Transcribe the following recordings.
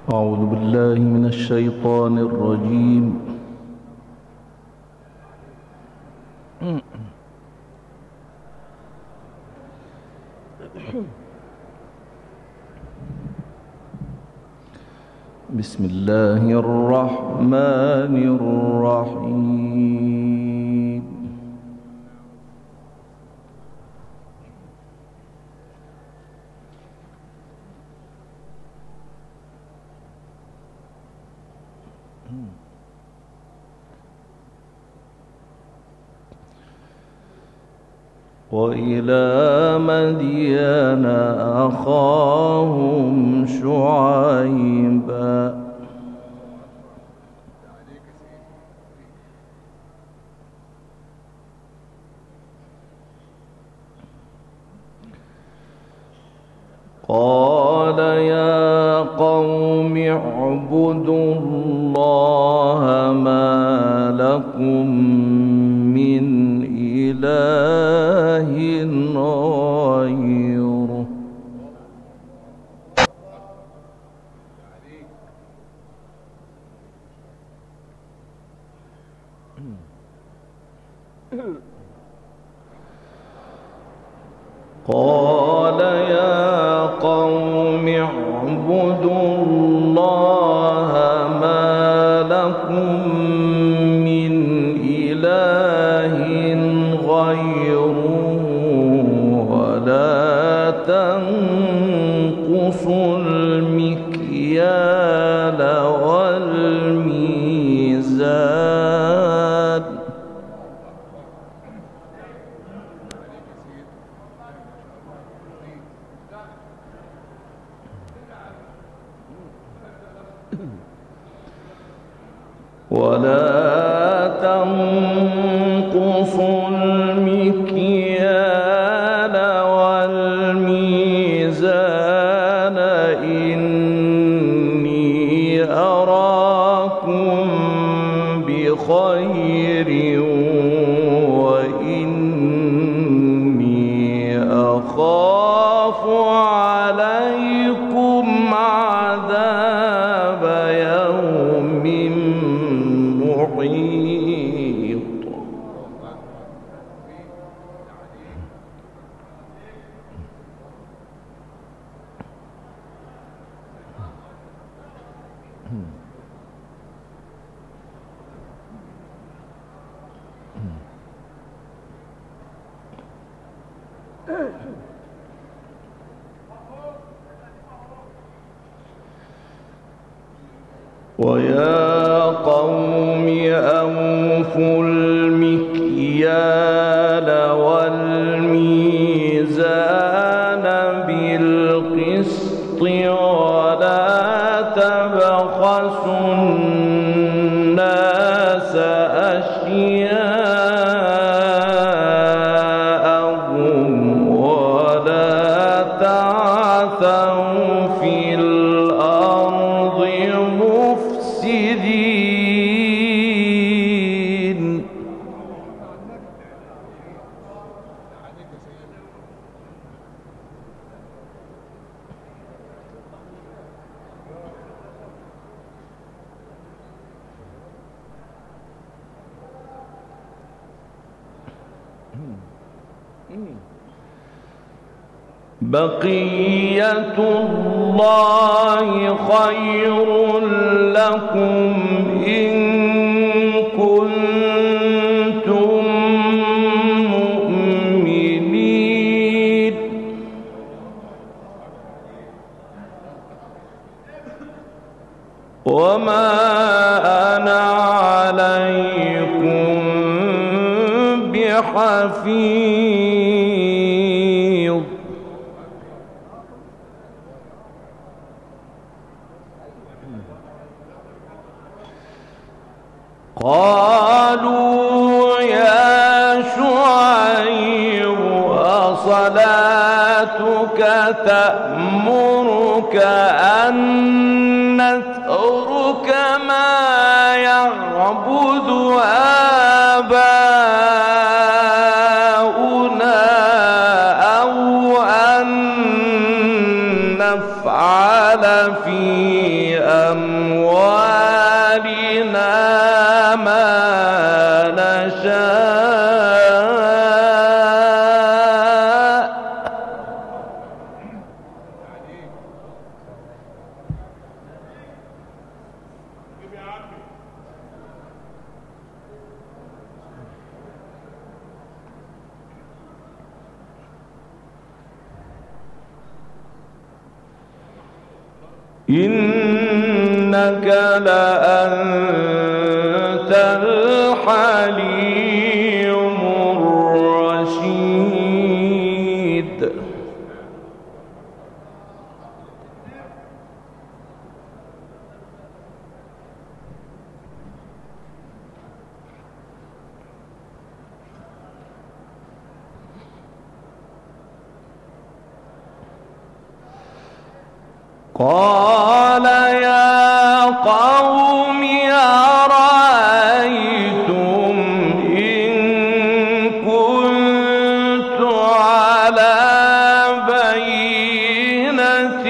أعوذ بالله من الشيطان الرجيم. بسم الله الرحمن الرحيم. وإلى مدين أخاهم شعيبا قال يا قوم اعبدوا الله ما لكم من إله غيره قال يا قوم اعبدوا الله ما لكم من إله غيره ولا تنقصوا المكيال والميزان إني أراكم بخير وإني أخاف عليكم عذاب يوم محيط. ويا قوم أوفوا المكيال والميزان بالقسط ولا تبخسوا الناس أشياءهم ولا تعثوا في الأرض مفسدين. بقية الله خير لكم إن كنتم مؤمنين. وما أنا عليكم بحفيظ. قالوا يا شعيب أصلاتك تأمرك أن نترك ما يعبد آباؤنا أو أن نفعل في أموالنا ما نشاء. إنك لأنت الحليم الرشيد. قال يا قوم أرأيتم إن كنت على بينة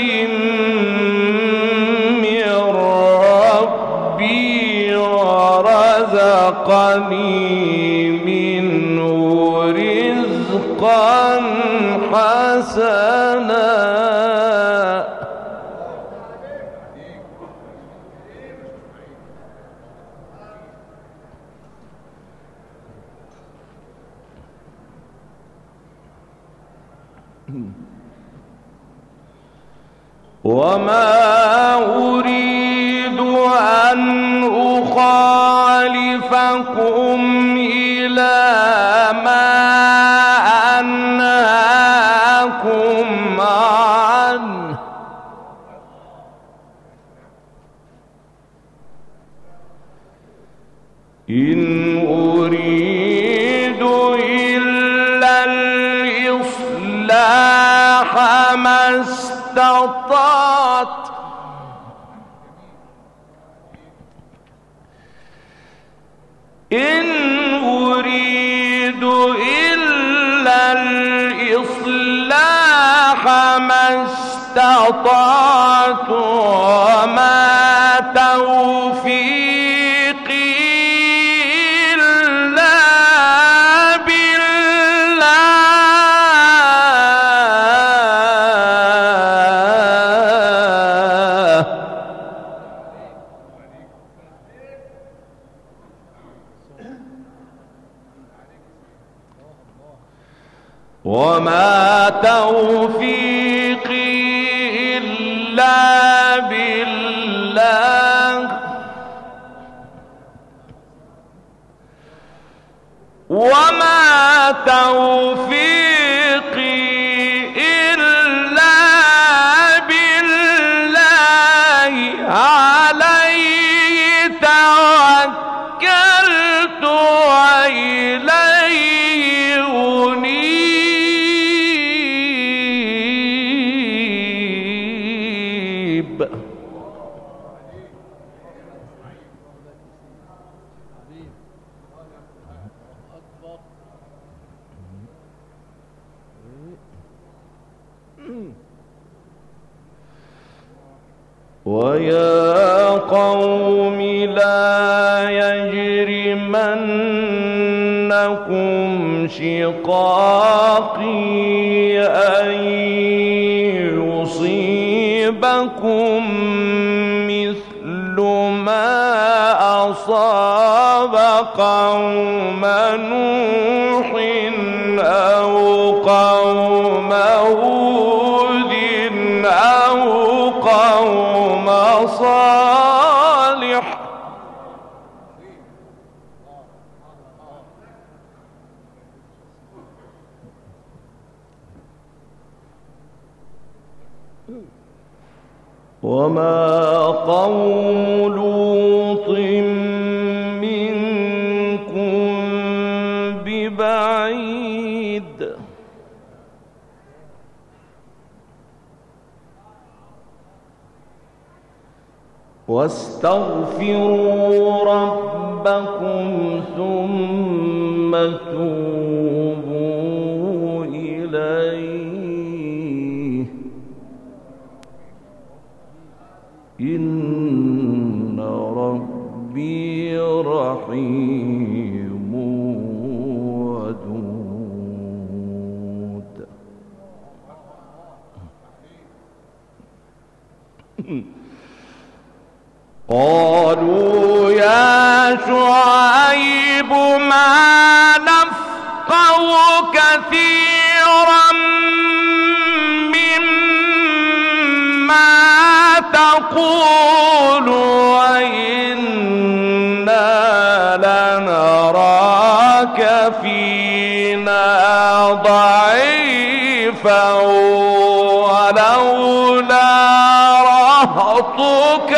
من ربي ورزقني منه رزقا حسنا وما أريد أن أخالفكم إلى ما أنهاكم عنه إن أريد إلا الإصلاح ما استطعت إن أريد إلا الإصلاح ما استطعت وما توفيقي إلا بالله وما توفيقي إلا بالله وما توفيقي إلا بالله عليه توكلت وإليه أنيب. ويا قوم لا يجرمنكم شقاقي أن يصيبكم مثل ما أصاب قوم نوح أو قوم هود أو قوم صالح وما قوم لوط منكم ببعيد واستغفروا ربكم ثم توبوا إليه إن ربي رحيم ودود. قالوا يا شعيب ما نفقه كثيرا مما تقول وإنا لنراك فينا ضعيفا ولولا رهطك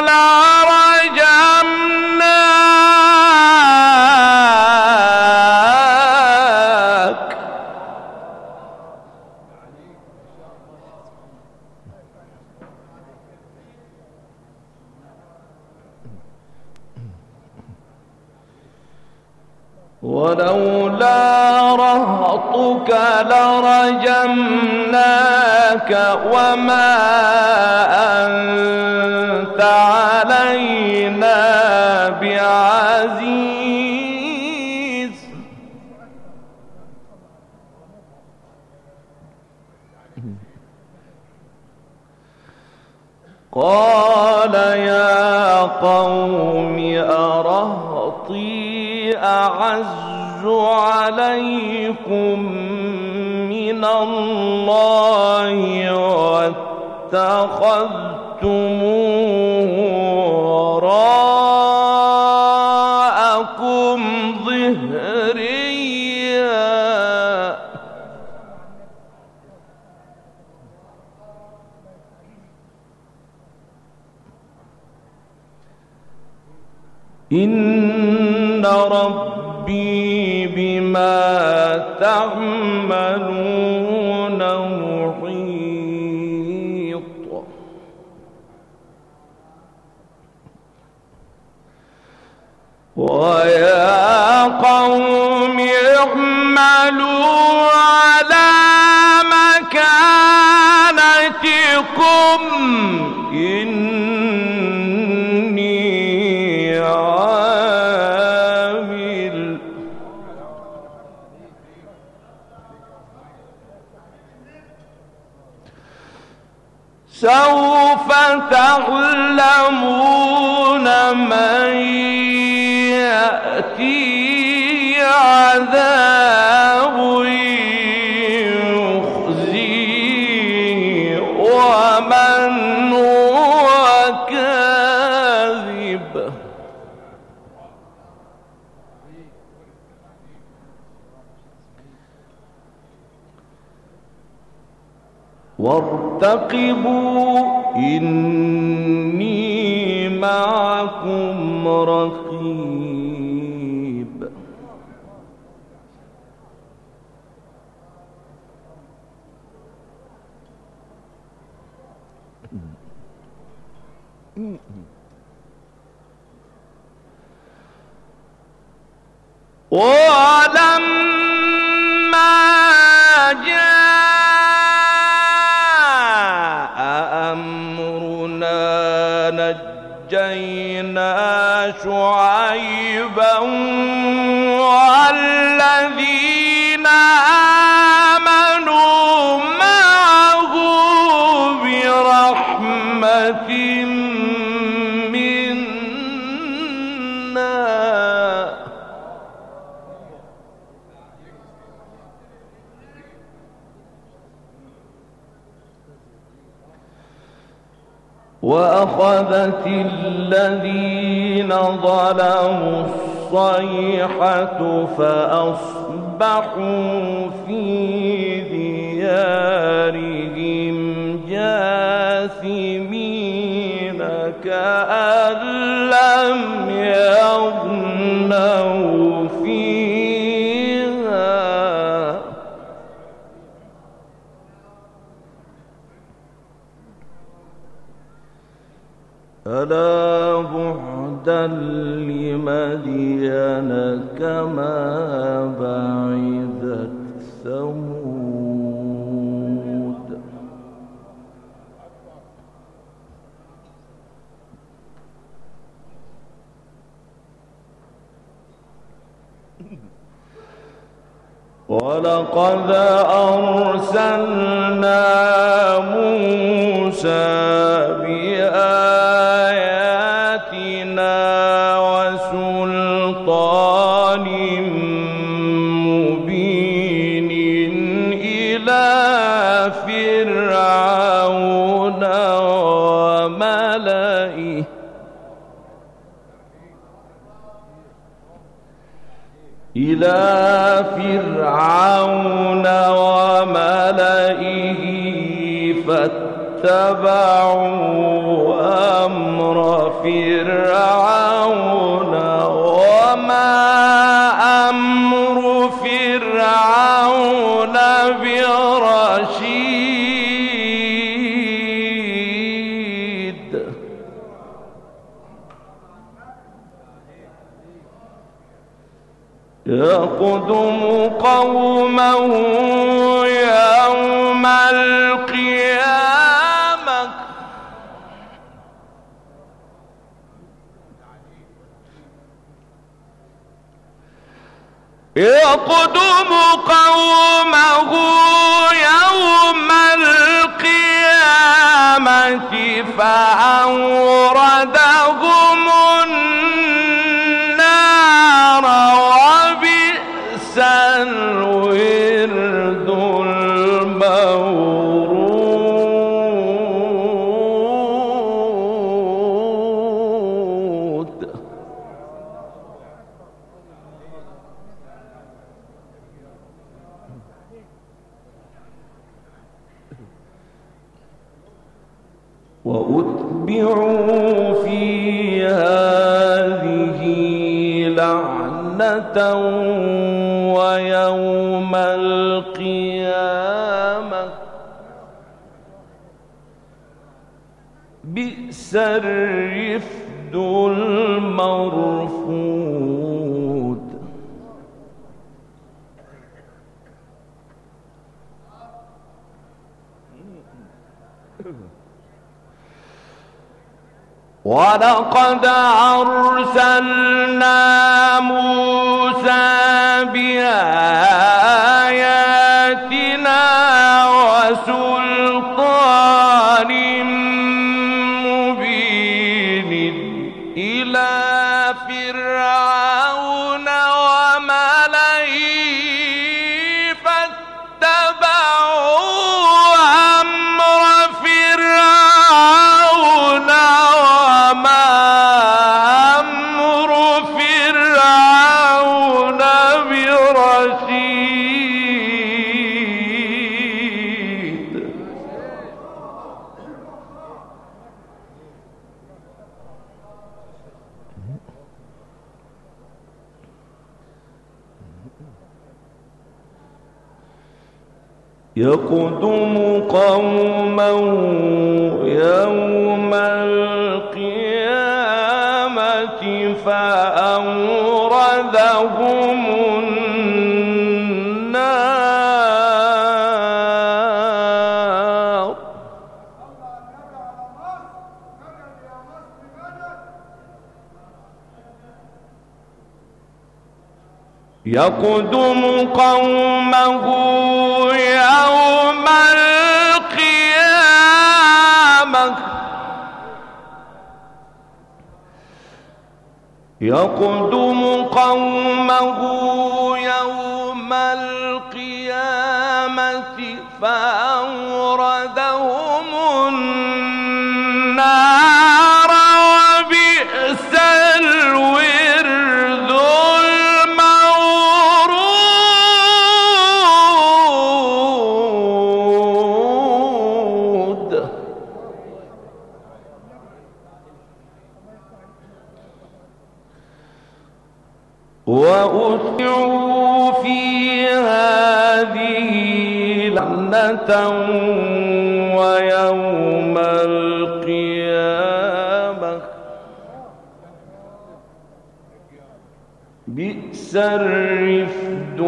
لرجمناك. ولولا رهطك لرجمناك وما أنت علينا بعزيز. قال يا قوم أرهطي أعز عليكم من الله واتخذتموه وراءكم ظهريا. إن ربي بما تعملون محيط. ويا قوم اعملوا على مكانتكم إني عامل. سوف تعلمون من يأتي عذاب يخزيه ومن هو كاذب. وارتقبوا إني معكم رقيب. ولما جاء أمرنا نجينا شعيبا والذين آمنوا معه برحمة منا وأخذت الذين ظلموا الصيحة فأصبحوا في ديارهم جاثمين كأن لم يغنوا فيها. ألا بعدا لمدين كما بعدت ثمود. ولقد أرسلنا موسى بآياتنا وسلطان مبين إلى فرعون وملئه فاتبعوا أمر فرعون وما أمر فرعون برشيد يقدم قومه يوم القيامة يقدم قومه يوم القيامة فأوردهم النار وبئس الورد المورود وأتبعوا في هذه لعنة ويوم القيامة بئس الرفد المرفود ولقد أرسلنا موسى بآياتنا وسلطان مبين إلى فرعون وملئه فاتبعوا أمر فرعون وما أمر فرعون برشيد يقدم قومه يوم القيامة فأوردهم النار يقدم قومه يوم القيامة يقدم قومه يوم القيامة فأوردهم النار وبئس الورد المورود وأتبعوا في هذه لعنة ويوم القيامة بئس الرفد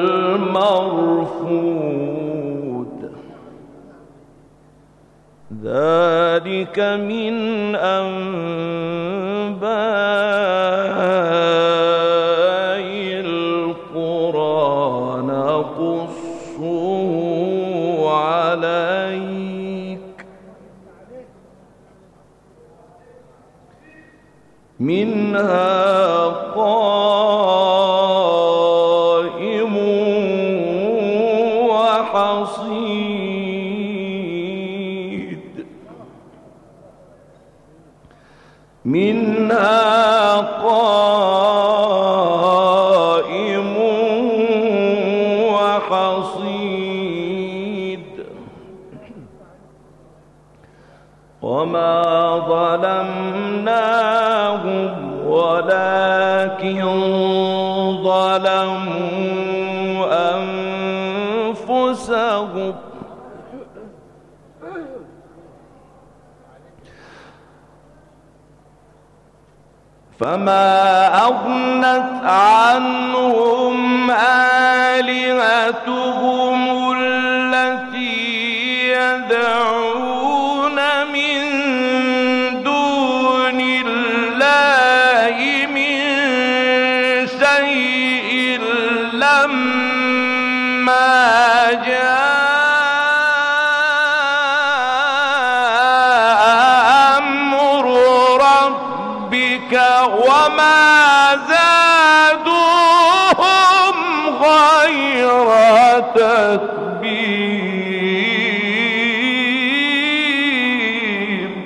المرفود ذلك من أنباء القرى نقصه منها قائم وحصيد منها قائم وحصيد وما ظلمناهم ولكن ظلموا أنفسهم فما أغنت عنهم آلهتهم التي يدعون من دون الله من شيء لما جاء أمر ربك وما زادوهم غير تتبيب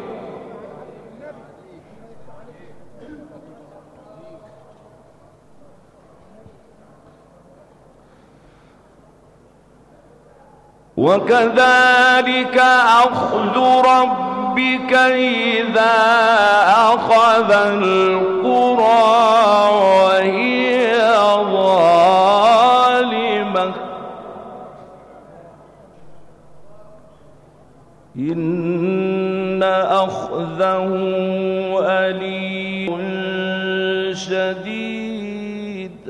وكذلك أخذ ربك إذا أخذ القرى وهي ظالمة إن أخذه أليم شديد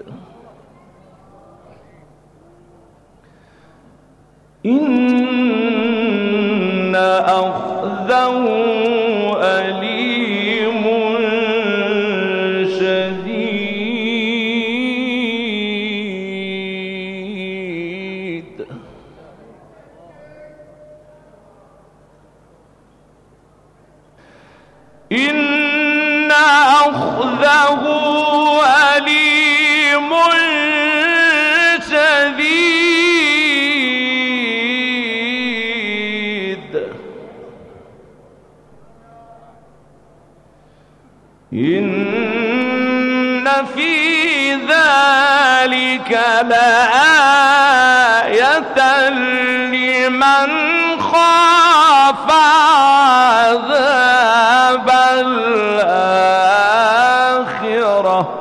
إن أخذه أليم شديد إن أخذه أليم شديد إن في ذلك لآية لمن خاف عذاب الآخرة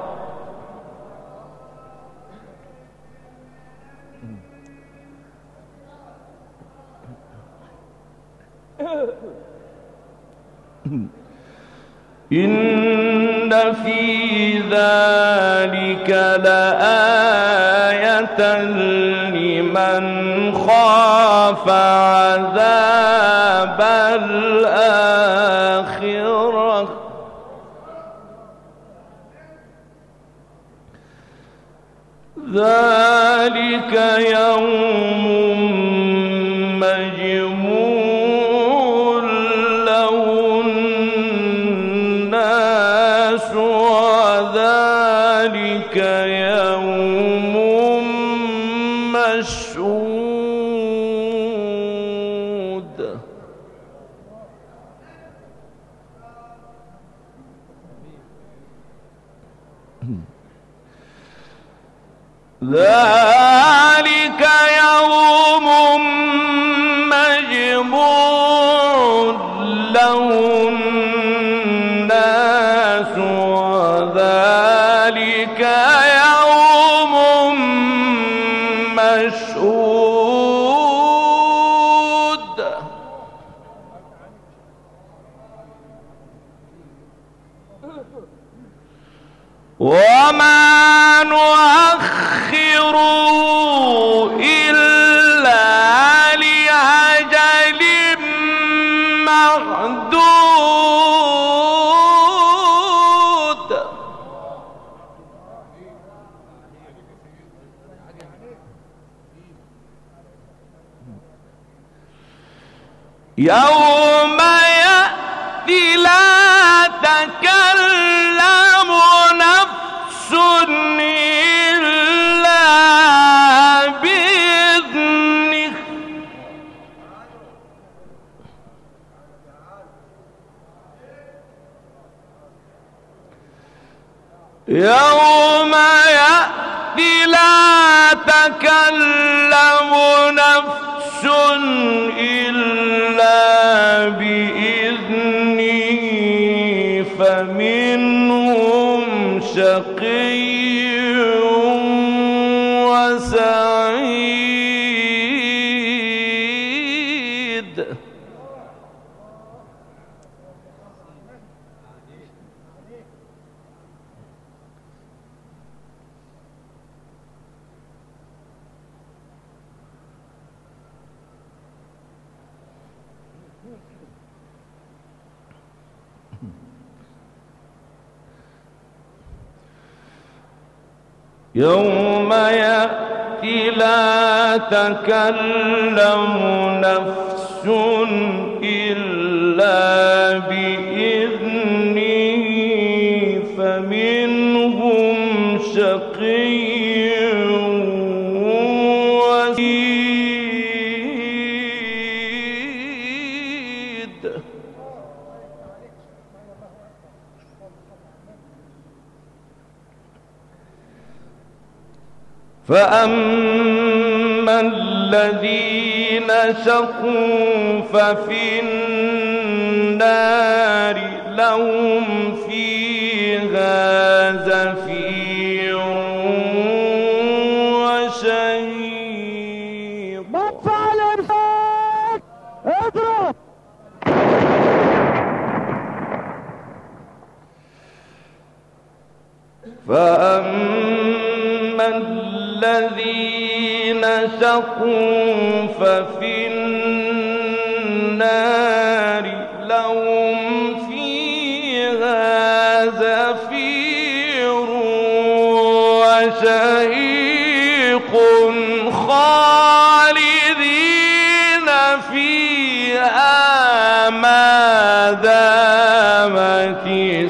إن في ذلك لآية لمن خاف عذاب الآخرة ذلك يوم مجموع له الناس وذلك يوم مشهود ذلك يوم مجموع له الناس وذلك يوم مشهود وما نؤخره إلا لأجل معدود يوم يأتي لا تكلم يوم يأتي لا تكلم نفس إلا بإذنه فمنهم شقي وسعيد. يوم يأتي لا تكلم نفس إلا بإذنه فمنهم شقي وسعيد. فأما الذين شقوا ففي النار لهم فيها زفير وشهيق. مدفع الإمساك اضرب. فأما الذين شقوا ففي النار لهم فيها زفير وشهيق خالدين فيها ما دامت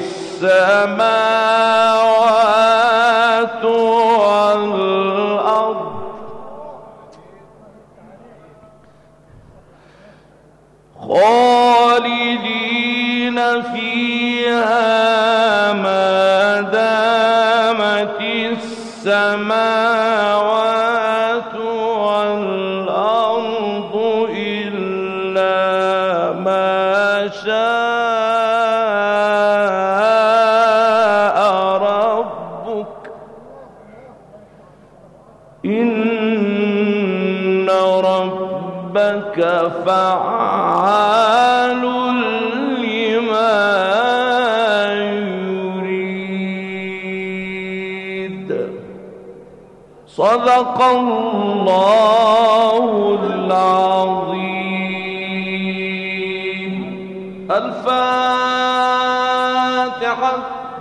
السماوات والأرض خالدين فيها ما دامت السماوات والأرض إلا ما شاء ربك إن ربك فعال لما يريد. صدق الله العظيم. الفاتحة.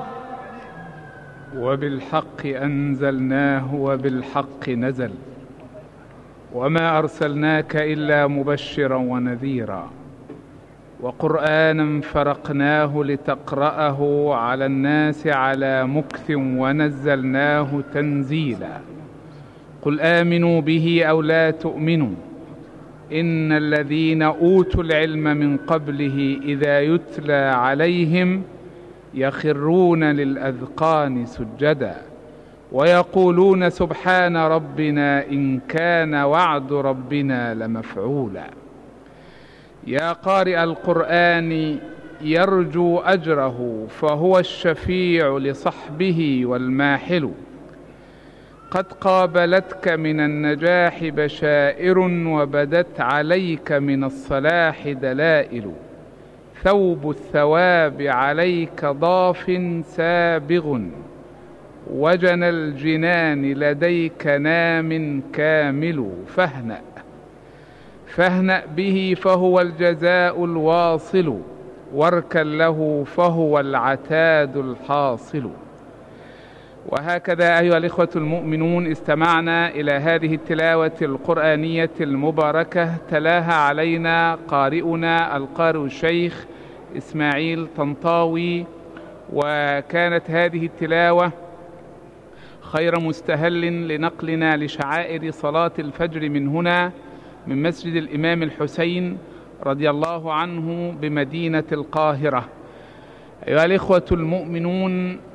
وبالحق أنزلناه وبالحق نزل وما أرسلناك إلا مبشرا ونذيرا وقرآنا فرقناه لتقرأه على الناس على مكث ونزلناه تنزيلا. قل آمنوا به أو لا تؤمنوا إن الذين أوتوا العلم من قبله إذا يتلى عليهم يخرون للأذقان سجدا ويقولون سبحان ربنا إن كان وعد ربنا لمفعولا. يا قارئ القرآن يرجو أجره فهو الشفيع لصحبه والماحل. قد قابلتك من النجاح بشائر وبدت عليك من الصلاح دلائل. ثوب الثواب عليك ضاف سابغ وجنى الجنان لديك نام كامل. فاهنأ به فهو الجزاء الواصل واركن له فهو العتاد الحاصل. وهكذا أيها الإخوة المؤمنون استمعنا إلى هذه التلاوة القرآنية المباركة تلاها علينا قارئنا القارئ الشيخ إسماعيل طنطاوي. وكانت هذه التلاوة خير مستهل لنقلنا لشعائر صلاة الفجر من هنا من مسجد الإمام الحسين رضي الله عنه بمدينة القاهرة. أيها الإخوة المؤمنون